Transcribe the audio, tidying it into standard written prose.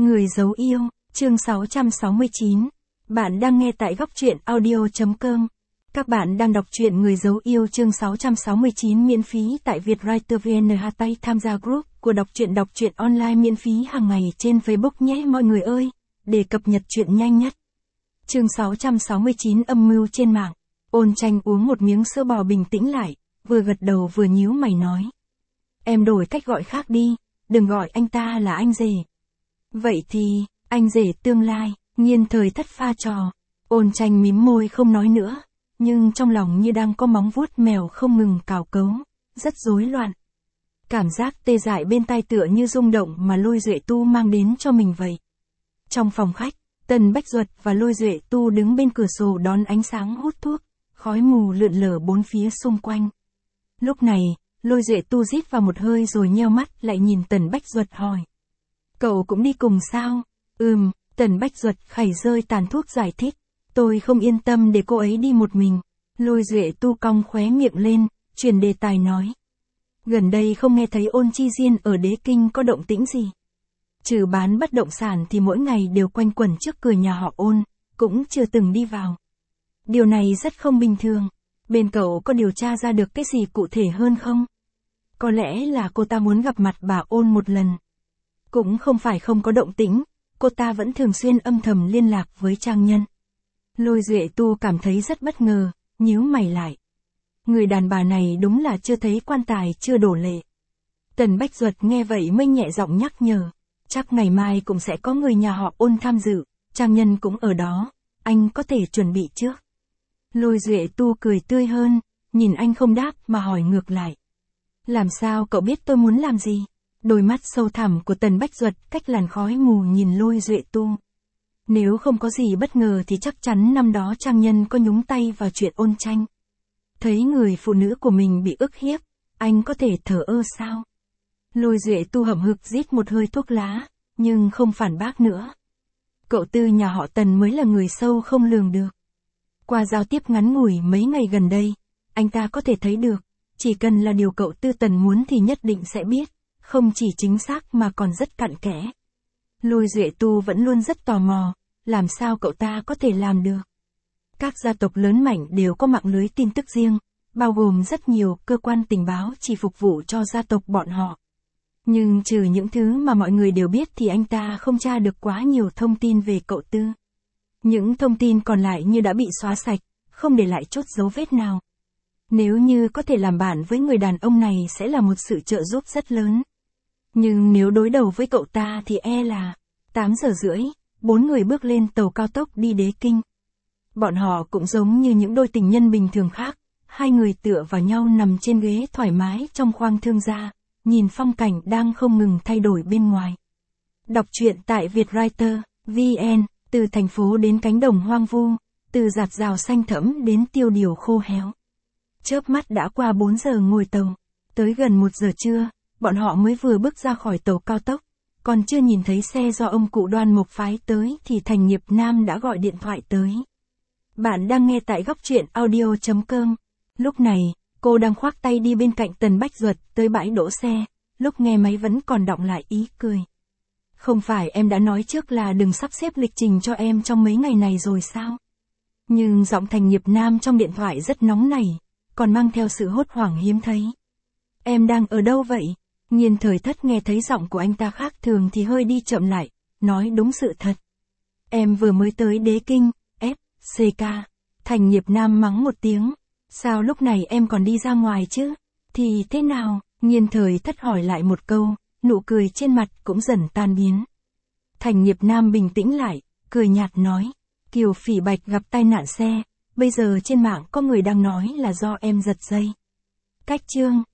Người giấu yêu, chương 669. Bạn đang nghe tại góc truyện audio.com. Các bạn đang đọc truyện Người giấu yêu chương 669 miễn phí tại Vietwriter VN. Tham gia group của đọc truyện online miễn phí hàng ngày trên Facebook nhé mọi người ơi, để cập nhật truyện nhanh nhất. Chương 669 âm mưu trên mạng. Ôn Tranh uống một miếng sữa bò bình tĩnh lại, vừa gật đầu vừa nhíu mày nói. Em đổi cách gọi khác đi, đừng gọi anh ta là anh rể. Vậy thì, anh rể tương lai, Nhiên Thời Thất pha trò. Ôn Tranh mím môi không nói nữa, nhưng trong lòng như đang có móng vuốt mèo không ngừng cào cấu, rất rối loạn. Cảm giác tê dại bên tai tựa như rung động mà Lôi Duệ Tu mang đến cho mình vậy. Trong phòng khách, Tần Bách Duật và Lôi Duệ Tu đứng bên cửa sổ đón ánh sáng hút thuốc, khói mù lượn lờ bốn phía xung quanh. Lúc này, Lôi Duệ Tu rít vào một hơi rồi nheo mắt lại nhìn Tần Bách Duật hỏi. Cậu cũng đi cùng sao? Tần Bách Duật khẩy rơi tàn thuốc giải thích. Tôi không yên tâm để cô ấy đi một mình. Lôi Duệ Tu cong khóe miệng lên, chuyển đề tài nói. Gần đây không nghe thấy Ôn Chi Diên ở Đế Kinh có động tĩnh gì. Trừ bán bất động sản thì mỗi ngày đều quanh quẩn trước cửa nhà họ Ôn, cũng chưa từng đi vào. Điều này rất không bình thường. Bên cậu có điều tra ra được cái gì cụ thể hơn không? Có lẽ là cô ta muốn gặp mặt bà Ôn một lần. Cũng không phải không có động tĩnh, cô ta vẫn thường xuyên âm thầm liên lạc với Trang Nhân. Lôi Duệ Tu cảm thấy rất bất ngờ, nhíu mày lại. Người đàn bà này đúng là chưa thấy quan tài chưa đổ lệ. Tần Bách Duật nghe vậy mới nhẹ giọng nhắc nhở. Chắc ngày mai cũng sẽ có người nhà họ Ôn tham dự, Trang Nhân cũng ở đó, anh có thể chuẩn bị trước. Lôi Duệ Tu cười tươi hơn, nhìn anh không đáp mà hỏi ngược lại. Làm sao cậu biết tôi muốn làm gì? Đôi mắt sâu thẳm của Tần Bách Duật cách làn khói mù nhìn Lôi Duệ Tu. Nếu không có gì bất ngờ thì chắc chắn năm đó Trang Nhân có nhúng tay vào chuyện Ôn Tranh. Thấy người phụ nữ của mình bị ức hiếp, anh có thể thờ ơ sao? Lôi Duệ Tu hậm hực rít một hơi thuốc lá, nhưng không phản bác nữa. Cậu Tư nhà họ Tần mới là người sâu không lường được. Qua giao tiếp ngắn ngủi mấy ngày gần đây, anh ta có thể thấy được, chỉ cần là điều cậu Tư Tần muốn thì nhất định sẽ biết, không chỉ chính xác mà còn rất cặn kẽ. Lôi Duệ Tu vẫn luôn rất tò mò, làm sao cậu ta có thể làm được. Các gia tộc lớn mạnh đều có mạng lưới tin tức riêng, bao gồm rất nhiều cơ quan tình báo chỉ phục vụ cho gia tộc bọn họ. Nhưng trừ những thứ mà mọi người đều biết thì anh ta không tra được quá nhiều thông tin về cậu Tư. Những thông tin còn lại như đã bị xóa sạch, không để lại chút dấu vết nào. Nếu như có thể làm bạn với người đàn ông này sẽ là một sự trợ giúp rất lớn. Nhưng nếu đối đầu với cậu ta thì e là 8 giờ rưỡi, 4 người bước lên tàu cao tốc đi Đế Kinh. Bọn họ cũng giống như những đôi tình nhân bình thường khác, hai người tựa vào nhau nằm trên ghế thoải mái trong khoang thương gia, nhìn phong cảnh đang không ngừng thay đổi bên ngoài. Đọc truyện tại Vietwriter VN, từ thành phố đến cánh đồng hoang vu, từ rạt rào xanh thẫm đến tiêu điều khô héo. Chớp mắt đã qua 4 giờ ngồi tàu, tới gần 1 giờ trưa, bọn họ mới vừa bước ra khỏi tàu cao tốc, còn chưa nhìn thấy xe do ông cụ Đoan Mộc phái tới thì Thành Nghiệp Nam đã gọi điện thoại tới. Bạn đang nghe tại góc truyện audio.com. Lúc này, cô đang khoác tay đi bên cạnh Tần Bách Duật tới bãi đỗ xe, lúc nghe máy vẫn còn đọng lại ý cười. Không phải em đã nói trước là đừng sắp xếp lịch trình cho em trong mấy ngày này rồi sao? Nhưng giọng Thành Nghiệp Nam trong điện thoại rất nóng nảy, còn mang theo sự hốt hoảng hiếm thấy. Em đang ở đâu vậy? Nhiên Thời Thất nghe thấy giọng của anh ta khác thường thì hơi đi chậm lại, nói đúng sự thật. Em vừa mới tới Đế Kinh, CK. Thành Nghiệp Nam mắng một tiếng. Sao lúc này em còn đi ra ngoài chứ? Thì thế nào? Nhiên Thời Thất hỏi lại một câu, nụ cười trên mặt cũng dần tan biến. Thành Nghiệp Nam bình tĩnh lại, cười nhạt nói. Kiều Phỉ Bạch gặp tai nạn xe, bây giờ trên mạng có người đang nói là do em giật dây. Cách chương